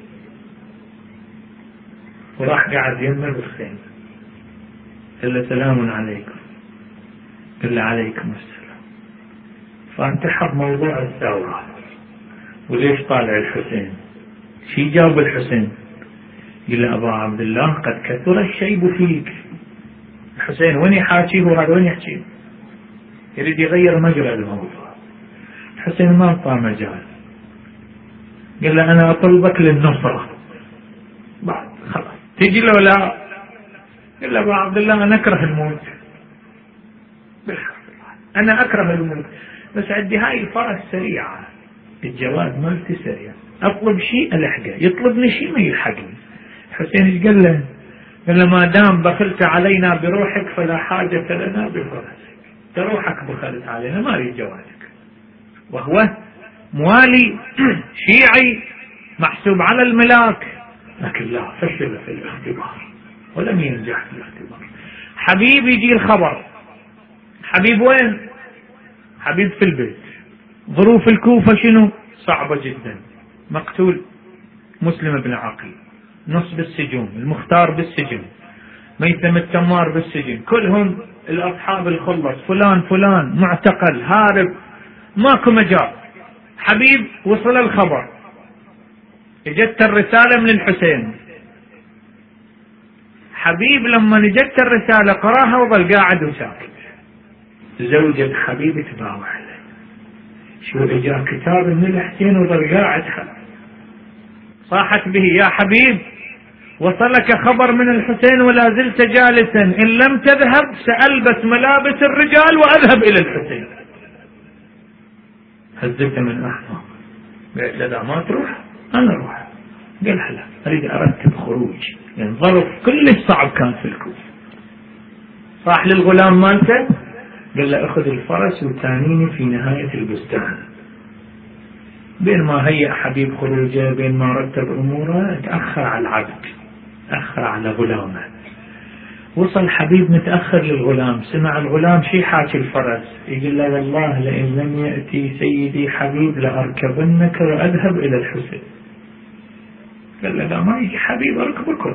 وراح قاعد يمه بالخيمة. قال له سلام عليكم. قال له عليكم السلام. فانتحر موضوع الثورة. وليش طالع الحسين؟ شي جاوب الحسين؟ قال له أبا عبد الله قد كثر الشيب فيك. الحسين وين يحاكيه وهذا وين يحكيه؟ يريد يغير مجرى الموضوع. الحسين ما أعطاه مجال. قال له أنا أطلبك للنصرة بعد خلاص تجي له ولا؟ قال له أبا عبد الله أنا أكره الموت، بالحق أنا أكره الموت، بس عندي هاي الفرس سريعة، الجواد مالتي سريع، أطلب شيء ألحقه، يطلبني شيء ما يلحقني. الحسين ايش قال له؟ قال له ما دام بخلت علينا بروحك فلا حاجة لنا بفرسك، روحك بخلت علينا، ما أريد جوادك. وهو موالي شيعي محسوب على الملاك، لكن لا، فشل في الاختبار ولم ينجح في الاختبار. حبيب يجي الخبر. حبيب وين؟ حبيب في البيت. ظروف الكوفة شنو؟ صعبة جدا. مقتول مسلم بن عقيل، نص بالسجون، المختار بالسجن، ميثم التمار بالسجن، كلهم الأصحاب الخلص، فلان فلان معتقل هارب، ماكو مجال. حبيب وصل الخبر، اجت الرسالة من الحسين. حبيب لما اجت الرسالة قراها وظل قاعد وساكت. زوجة حبيب تباوع له، شو اجا كتاب من الحسين وظل قاعد خلاص. صاحت به يا حبيب وصلك خبر من الحسين ولا زلت جالسا، إن لم تذهب سألبس ملابس الرجال وأذهب إلى الحسين. هزلت من أحمق، قلت لا ما تروح، أنا أروح. قال لا أريد أرتب خروج، يعني ظرف كلش صعب كان في الكوفة. صاح للغلام مالته قال له أخذ الفرس وتانيني في نهاية البستان. بين ما هيأ حبيب خروجه، بين ما رتب أموره، تأخر على العبد، تأخر على غلامه. وصل حبيب متأخر للغلام، سمع الغلام شي حاكي الفرس، يقول له والله لئن لم يأتي سيدي حبيب لأركبنك وأذهب إلى الحسين. قال له لا ما يجي حبيب، اركب اركب.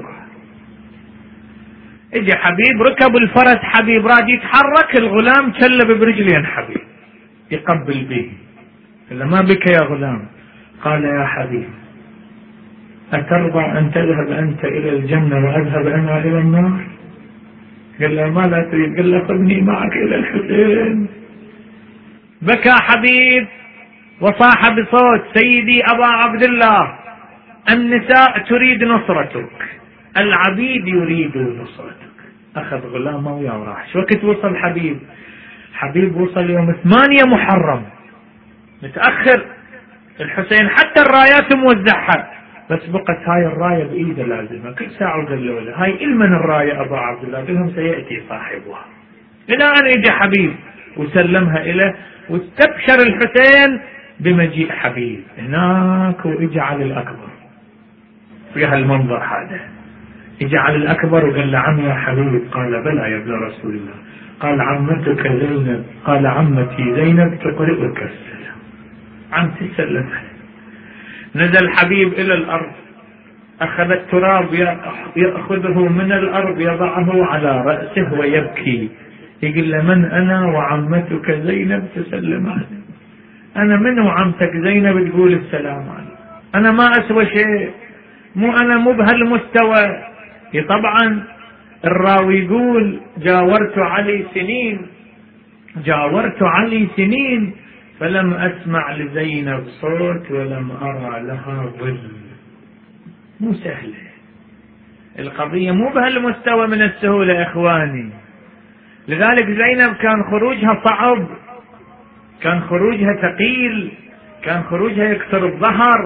اجي حبيب ركب الفرس، حبيب راد يتحرك، الغلام كلب برجلين حبيب يقبل به. قال له ما بك يا غلام؟ قال يا حبيب أترضى أن تذهب أنت إلى الجنة وأذهب أنا إلى النار؟ قال له ما لا تريد؟ قال له خذني معك إلى الحسين. بكى حبيب وصاح بصوت سيدي أبا عبد الله النساء تريد نصرتك، العبيد يريد نصرتك. أخذ غلامه وياه وراح. شو وقت وصل حبيب؟ حبيب وصل يوم ثمانية محرم، متأخر. الحسين حتى الرايات موزعها، بس بقت هاي الراية بإيده لازمة، كل ساعة قالوا له هاي إلمن الراية أبا عبد الله؟ قالهم سيأتي صاحبها. إلى أن يجي حبيب وسلمها إليه، واستبشر الحسين بمجيء حبيب هناك. وإجعل الأكبر في هالمنظر هذا، اجعل الأكبر وقال له عم يا حبيب. قال بلى يا ابن رسول الله. قال عمتك زينب، قال عمتي زينب تقرئك السلام. عمتي سلم. نزل حبيب إلى الأرض، أخذ التراب يأخذه من الأرض يضعه على رأسه ويبكي، يقول له من أنا وعمتك زينب تسلمان؟ أنا من وعمتك زينب تقول السلام عليك؟ أنا ما أسوى شيء، مو أنا مو بهالمستوى. طبعا الراوي يقول جاورت علي سنين، جاورت علي سنين فلم أسمع لزينب صوت ولم أرى لها ظل. مو سهلة القضية، مو بهالمستوى من السهولة يا إخواني. لذلك زينب كان خروجها صعب، كان خروجها ثقيل، كان خروجها يكسر الظهر،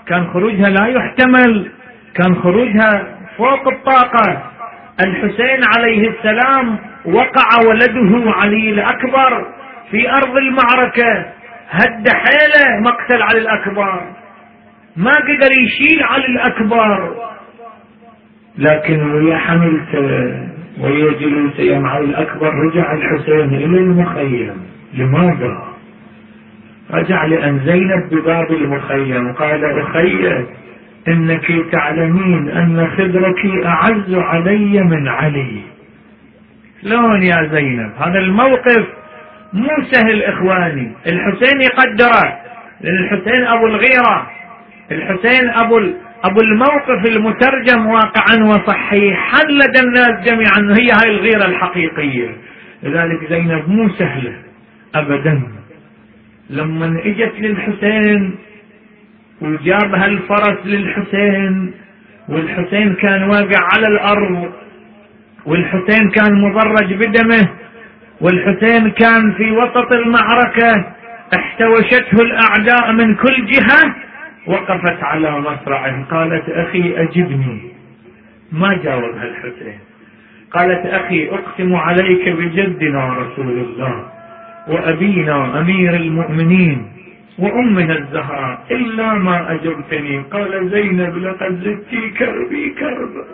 كان خروجها لا يحتمل، كان خروجها فوق الطاقة. الحسين عليه السلام وقع ولده علي الأكبر في أرض المعركة، هد حيله مقتل علي الأكبر، ما قدر يشيل علي الأكبر، لكن ويا حملته ويا جلوسه مع الأكبر رجع الحسين إلى المخيم. لماذا؟ رجع لأن زينب بباب المخيم قال: أخي إنك تعلمين أن خدرك أعز علي من علي. شلون يا زينب؟ هذا الموقف مو سهل إخواني. الحسين يقدره، لأن الحسين أبو الغيرة، الحسين أبو أبو الموقف المترجم واقعا وصحيحا لدى الناس جميعا، هي هاي الغيرة الحقيقية. لذلك زينب مو سهلة أبدا. لما اجت للحسين وجابها الفرس للحسين، والحسين كان واقع على الأرض، والحسين كان مضرج بدمه، والحسين كان في وسط المعركة، احتوشته الأعداء من كل جهة، وقفت على مصرعه قالت: أخي أجبني. ما جاوبها الحسين. قالت: أخي أقسم عليك بجدنا رسول الله وأبينا أمير المؤمنين وأمنا الزهراء إلا ما أجبتني. قال زينب: لقد زدتي كربي كربا،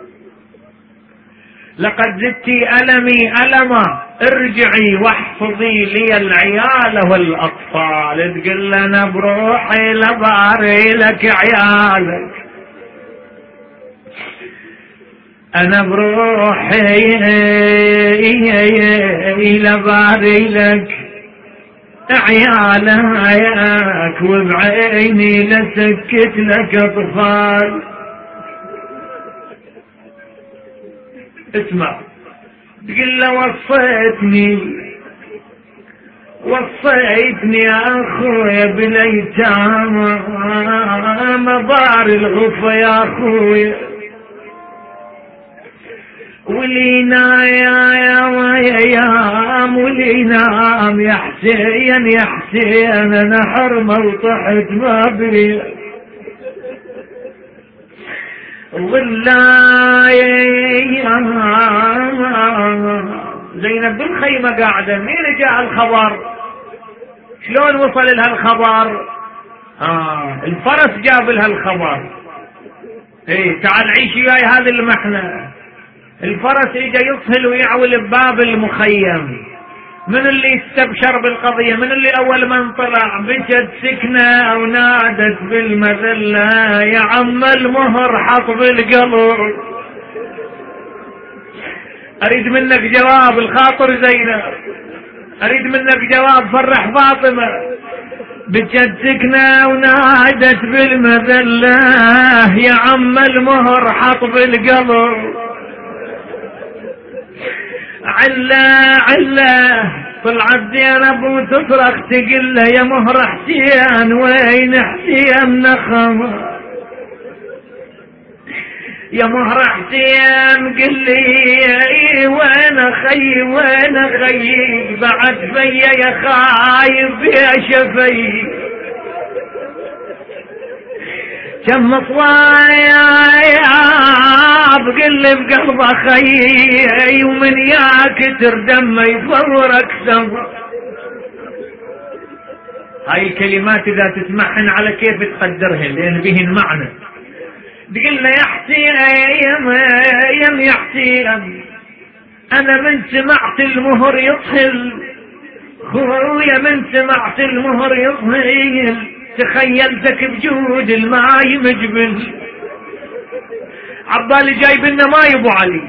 لقد زدتي ألمي ألما، ارجعي واحفظي لي العيال والأطفال. تقول لنا بروحي لباري لك عيالك، أنا بروحي لباري لك عيالك، وبعيني لسكت لك أطفال. اسمع، تقول له: وصيتني وصيتني يا أخويا بالأيتام، مضار الغفا يا أخويا، ولينا يا يا يا ولينا يا حسين يا حسين، أنا حرمة وطحت ما بي والله. زينب بالخيمة قاعدة، مين جاء الخبر؟ شلون وصل لها الخبر؟ آه الفرس جاب لها الخبر. ايه تعال عيشي وياي هذه المحنة. الفرس اجا يصهل ويعول بباب المخيم. من اللي استبشر بالقضية؟ من اللي أول من طلع؟ بشت سكنة ونادت بالمذلة: يا عم المهر حط بالقلب. أريد منك جواب الخاطر زينب، أريد منك جواب فرح فاطمة. بشت سكنة ونادت بالمذلة: يا عم المهر حط بالقلب. علا علا طلعت زينب وتصرخ تقول له: يا مهر حسين وين حسين نخمة، يا مهر حسين قل لي وين اخي وين اخي، بعد فيا يا خايف يا شفي، كم صوايا بقل بقلب اخي، ومن ياك تردم يفورك سما. هاي الكلمات اذا تسمعهن على كيف تقدرهن، لان بهن معنى. تقلنا يا حسين يا حسين، انا من سمعت المهر يطهل خويا، من سمعت المهر يطهل، تخيلتك بجود الماي مجبل. عبالي جايب لنا ماي ابو علي،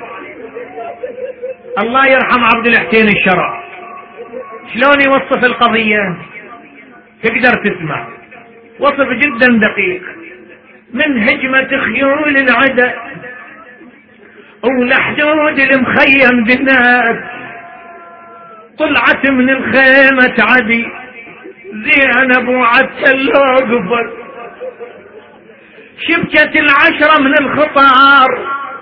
الله يرحم عبد الحسين الشرع. شلون يوصف القضية؟ تقدر تسمع وصف جدا دقيق. من هجمة خيول العدا ولحدود المخيم دنات، طلعت من الخيمة عدي زينب وعدسل وقفت، شبكت العشرة من الخطار،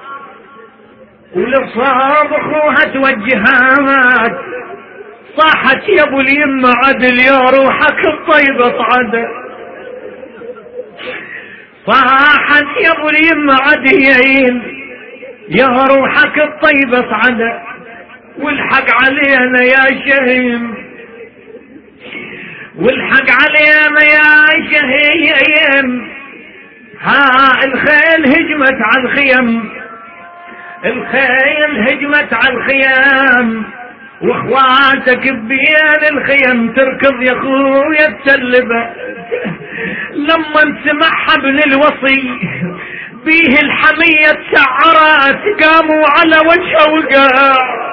ولصاب اخوها توجهات، صاحت يا ابو اليمة عدل يا روحك الطيبة عدا، صاحت يا ابو اليم عديين يا روحك الطيبة صعدة والحق علينا يا شهيم، والحق علينا يا شهيم. ها الخيل هجمت على الخيم، الخيل هجمت على الخيام، واخواتك بين الخيم تركض يا اخويا التلبة. لما سمعها ابن الوصي بيه الحمية تسعرت قاموا على وجهه وقع،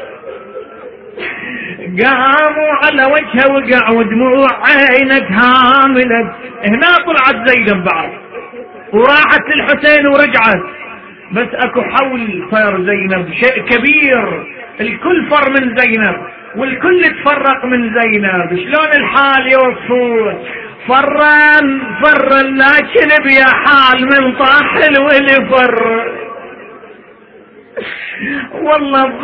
قاموا على وجهه وقع ودموع عينك هاملت. هنا طلعت زينب بعد وراحت للحسين ورجعت، بس اكو حول صار زينب شيء كبير، الكل فر من زينب والكل تفرق من زينب. شلون الحال يوصفوه؟ فران فران لكن بيا حال من طاح الولي فر، والله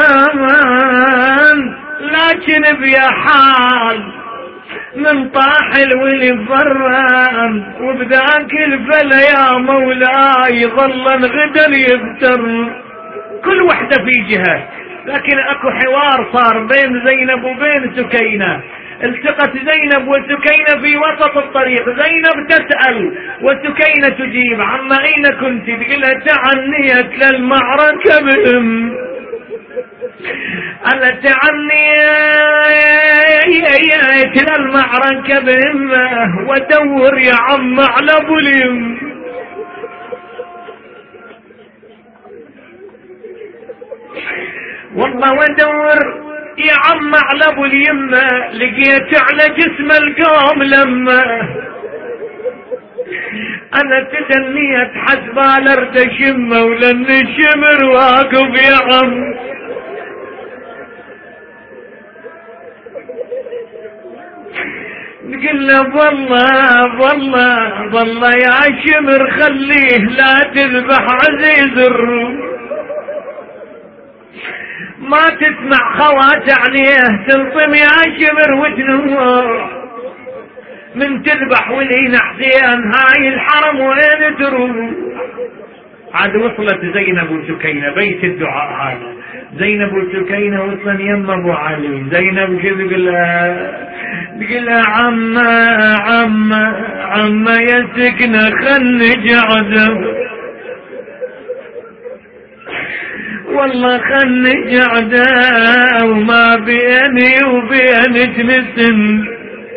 فران لكن بيا حال من طاح الولي فران. وبذاك الفلا يا مولاي ظل غدا يفتر، كل وحدة في جهة، لكن اكو حوار صار بين زينب وبين سكينة. التقت زينب وسكينة في وسط الطريق، زينب تسأل وسكينة تجيب عما اين كنت؟ تقولها تعنيت للمعركة بهم، أنا تعنيت للمعركة بهم ودور يا عم على ابو اليم. والله ودور يا عم على ابو اليمة، لقيت على جسم القوم لما انا تدنيت حسبال ارد شمه ولن الشمر واقف يا عم. نقول له والله والله والله يا شمر خليه لا تذبح عزيز الروم، ما تسمع خوات عليه تلطم يا شمر وتنور من تذبح ولينا حسين هاي الحرم وين تروح. عاد وصلت زينب وسكينة بيت الدعاء هذا، زينب وسكينة وصلن يم ابو علي. زينب كذا تقول لها تقول لها عم عم عم يا سكنة خل قعدة، والله خلني قعدة وما بيني وبينك نسن،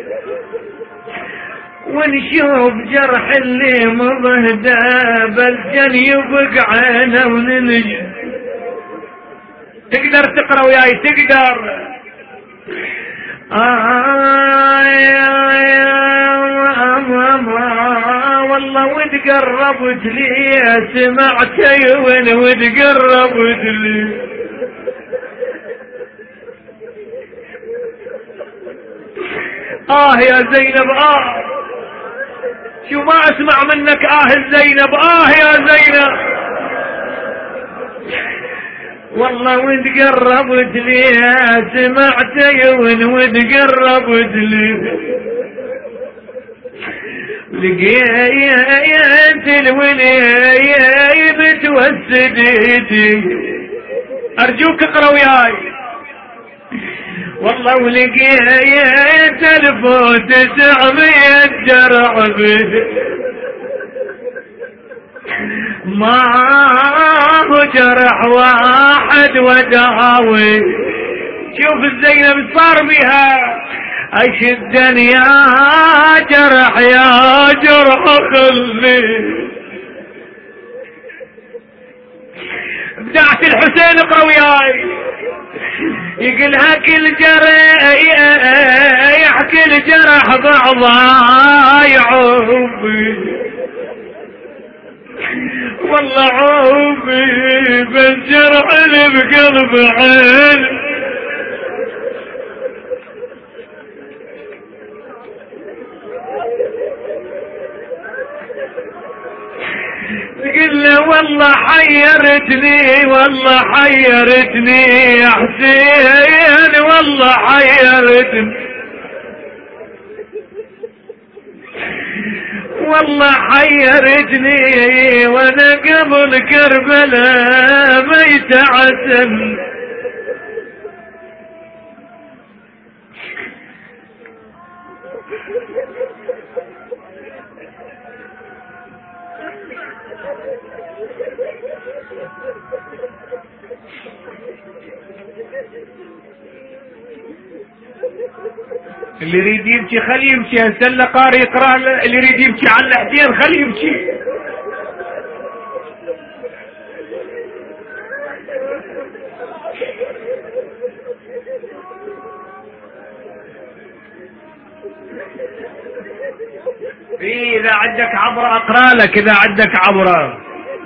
ونشوف جرح اللي مضهده بالجن يبقى عينه وننجي. تقدر تقرا وياي؟ تقدر؟ آه يا يا والله وتقربت لي سمعت وين وتقربت لي. آه يا زينب آه، شو ما اسمع منك آه زينب، آه يا زينب والله وتقربت لي سمعت وين وتقربت لي. لقيت الولي بتوسدتي، ارجوك اقرا وياي. والله ولقيت الف وتسعمية جرح به، ما هو جرح واحد وداوي. شوف الزينب صار بها اشد يا جرح يا جرح خلي. بدعت الحسين اقرا وياي. يقولها كل جرح يحكي الجرح بعضها يعوبي، والله عوبي بالجرح اللي بقلب عين. تقول له والله حيرتني والله حيرتني يا حسين والله حيرتني، والله حيرتني وانا قبل كربلاء ما يتعسل. اللي يريد يبكي خليه يبكي، هسه قاري يقرا، اللي يريد يبكي على اللحدين خليه يبكي. إيه إذا عندك عبرة أقرأ لك، إذا عندك عبرة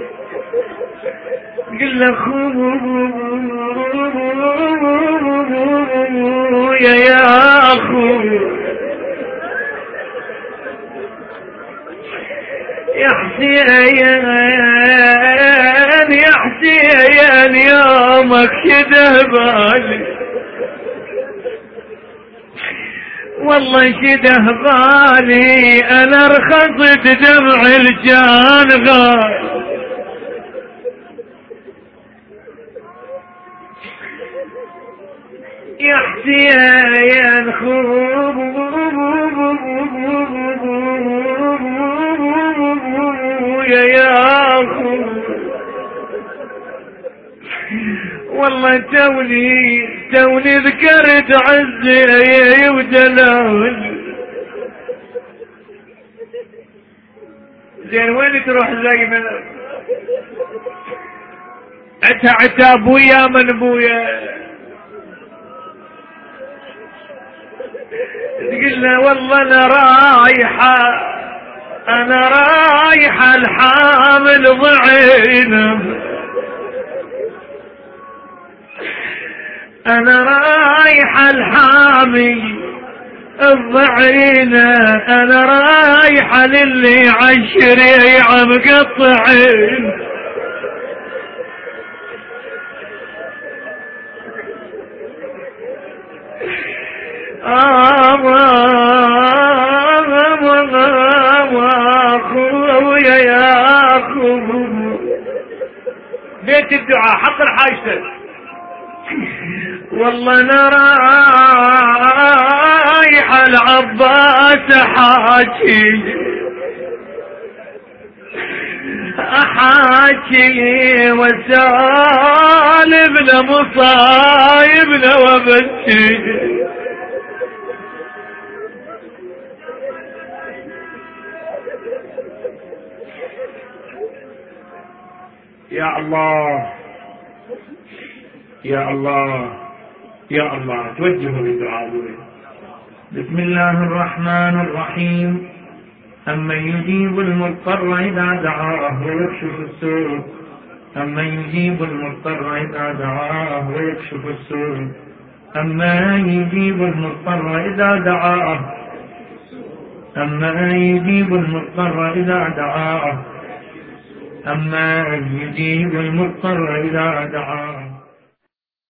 قل له خويا يا أخو يا حسين يا حسين يومك شده بالي، والله شده بالي أنا رخصت دمع الجان غال. يا حسين خويا يا أخو والله توني توني ذكرت عزي ودلال. زين وين تروح زي من عتا عتا ابويا من ابويا تقول له والله انا رايحه انا رايحه الحامل ضعينه، انا رايحه الحامي الضعينه، انا رايحه للي عشري عم قطعين. خويا يا اخو بيت الدعاء حضر حاجتك. والله انا رايح العباس حاجي احاكي وسالم لمصايبنا وبكي. يا الله يا الله يا الله توجهوا بالدعاء. بسم الله الرحمن الرحيم. أمن يجيب المضطر إذا دعاه ويكشف السوء، أمن يجيب المضطر إذا دعاه ويكشف السوء، أمن يجيب المضطر إذا دعاه، أمن يجيب المضطر إذا دعاه، أمن يجيب المضطر إذا دعاه.